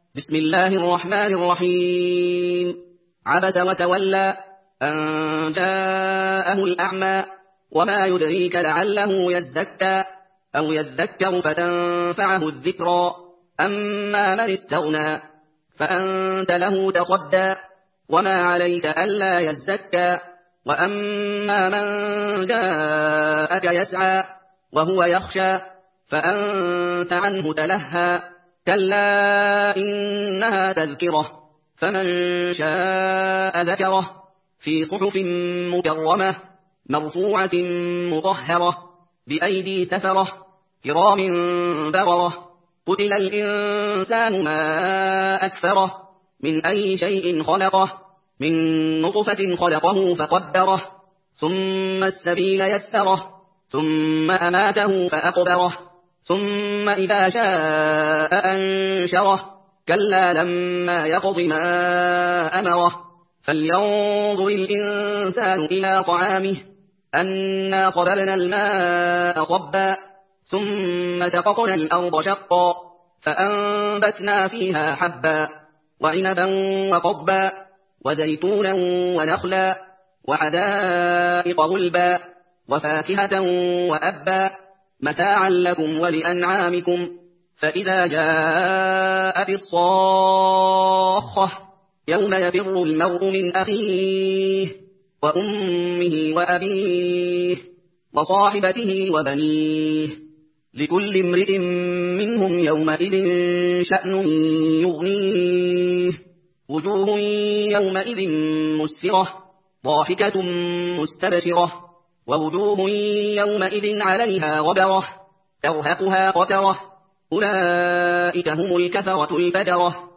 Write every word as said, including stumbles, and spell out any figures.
بسم الله الرحمن الرحيم. عبس وتولى أن جاءه الأعمى وما يدريك لعله يزكى أو يذكر فتنفعه الذكرى أما من استغنى فأنت له تصدى وما عليك ألا يزكى وأما من جاءك يسعى وهو يخشى فأنت عنه تلهى كلا إنها تذكرة فمن شاء ذكره في صحف مكرمة مرفوعة مطهرة بأيدي سفرة كرام بررة قتل الإنسان ما أكفره من أي شيء خلقه من نطفة خلقه فقدره ثم السبيل يسره ثم أماته فأقبره ثم إذا شاء أنشره كلا لما يقض ما أمره فلينظر الإنسان إلى طعامه أنا صببنا الماء صبا ثم شققنا الأرض شقا فأنبتنا فيها حبا وعنبا وقضبا وزيتونا ونخلا وحدائق غلبا وفاكهة وأبا متاعا لكم ولأنعامكم فإذا جاءت الصاخة يوم يفر المرء من أخيه وأمه وأبيه وصاحبته وبنيه لكل امرئ منهم يومئذ شأن يغنيه وجوه يومئذ مسفرة ضاحكة مستبشرة ووجوه يومئذ عليها غبرة ترهقها قترة أولئك هم الكفرة الفجرة